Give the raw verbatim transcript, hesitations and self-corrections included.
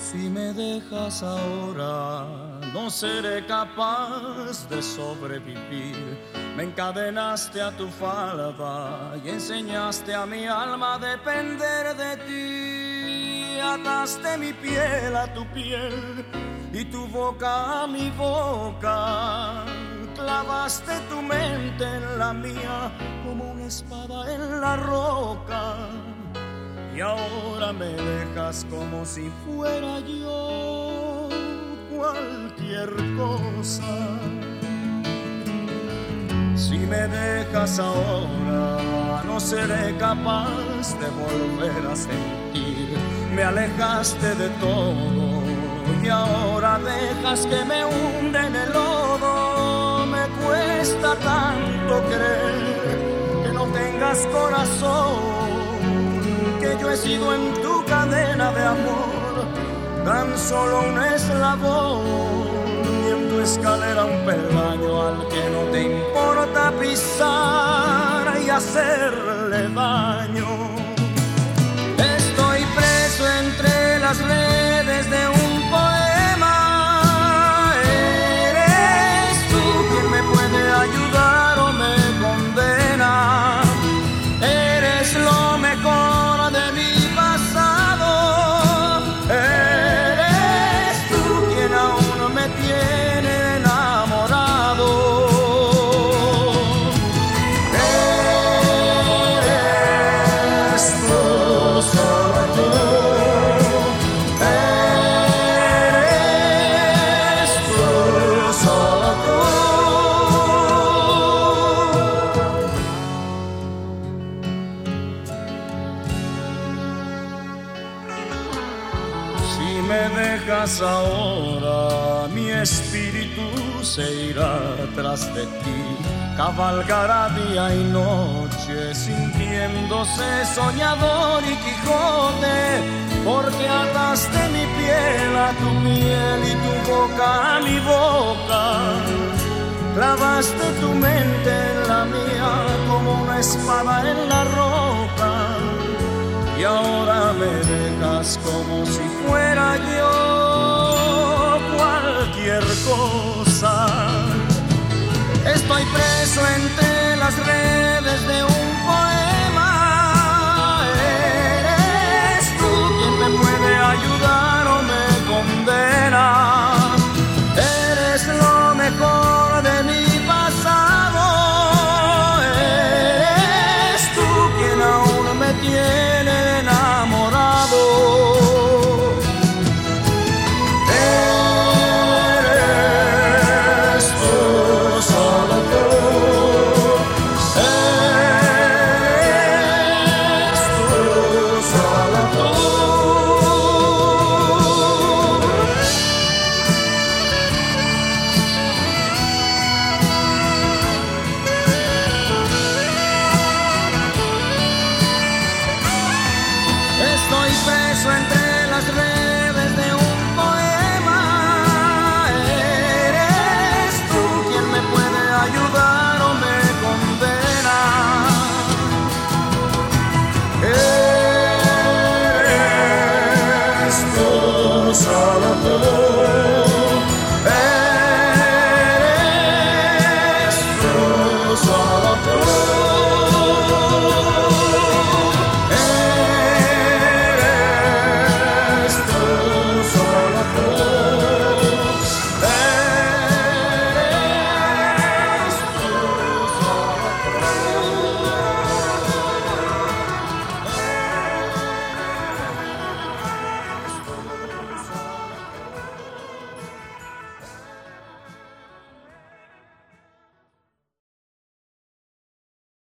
Si me dejas ahora, no seré capaz de sobrevivir. Me encadenaste a tu falda y enseñaste a mi alma a depender de ti. Ataste mi piel a tu piel y tu boca a mi boca. Clavaste tu mente en la mía como una espada en la roca. Y ahora me dejas como si fuera yo cualquier cosa. Si me dejas ahora, no seré capaz de volver a sentir. Me alejaste de todo y ahora dejas que me hunde en el lodo. Me cuesta tanto creer que no tengas corazón, que yo he sido en tu cadena de amor tan solo un eslabón, y en tu escalera un peldaño al que no te importa pisar y hacerle daño. Estoy preso entre las redes de un poema. Eres tú quien me puede ayudar o me condena. Eres lo mejor de mi pasado. Eres tú quien aún me tiene enamorado. Eres tú, solo tú. Eres tú, solo tú. Si me dejas ahora, mi espíritu se irá tras de ti. Cabalgará día y noche, sintiéndose soñador y Quijote, porque ataste mi piel a tu piel y tu boca a mi boca. Clavaste tu mente en la mía como una espada en la roca. Y ahora me dejas como si fuera yo cualquier cosa. Estoy preso entre las redes de un poema. Eres tú quien me puede ayudar o me condena. Eres lo mejor de mi pasado. Eres tú quien aún me tiene enamorado. Eres tú, solo tú. Eres tú, solo tú. Estoy preso entre las redes de un poema. Eres tú quien me puede ayudar o me condena. Eres tú, solo tú.